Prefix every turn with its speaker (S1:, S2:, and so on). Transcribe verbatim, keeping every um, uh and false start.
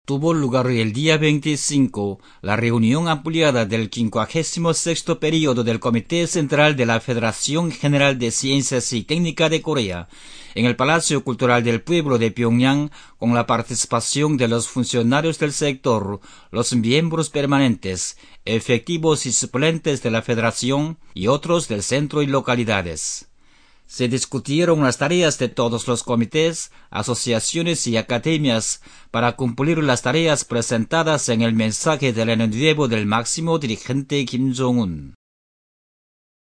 S1: tuvo lugar el día veinticinco la reunión ampliada del quincuagésimo sexto periodo del Comité Central de la Federación General de Ciencias y Técnica de Corea, en el Palacio Cultural del Pueblo de Pyongyang, con la participación de los funcionarios del sector, los miembros permanentes, efectivos y suplentes de la Federación y otros del centro y localidades. Se discutieron las tareas de todos los comités, asociaciones y academias para cumplir las tareas presentadas en el mensaje del año nuevo del máximo dirigente Kim Jong-un.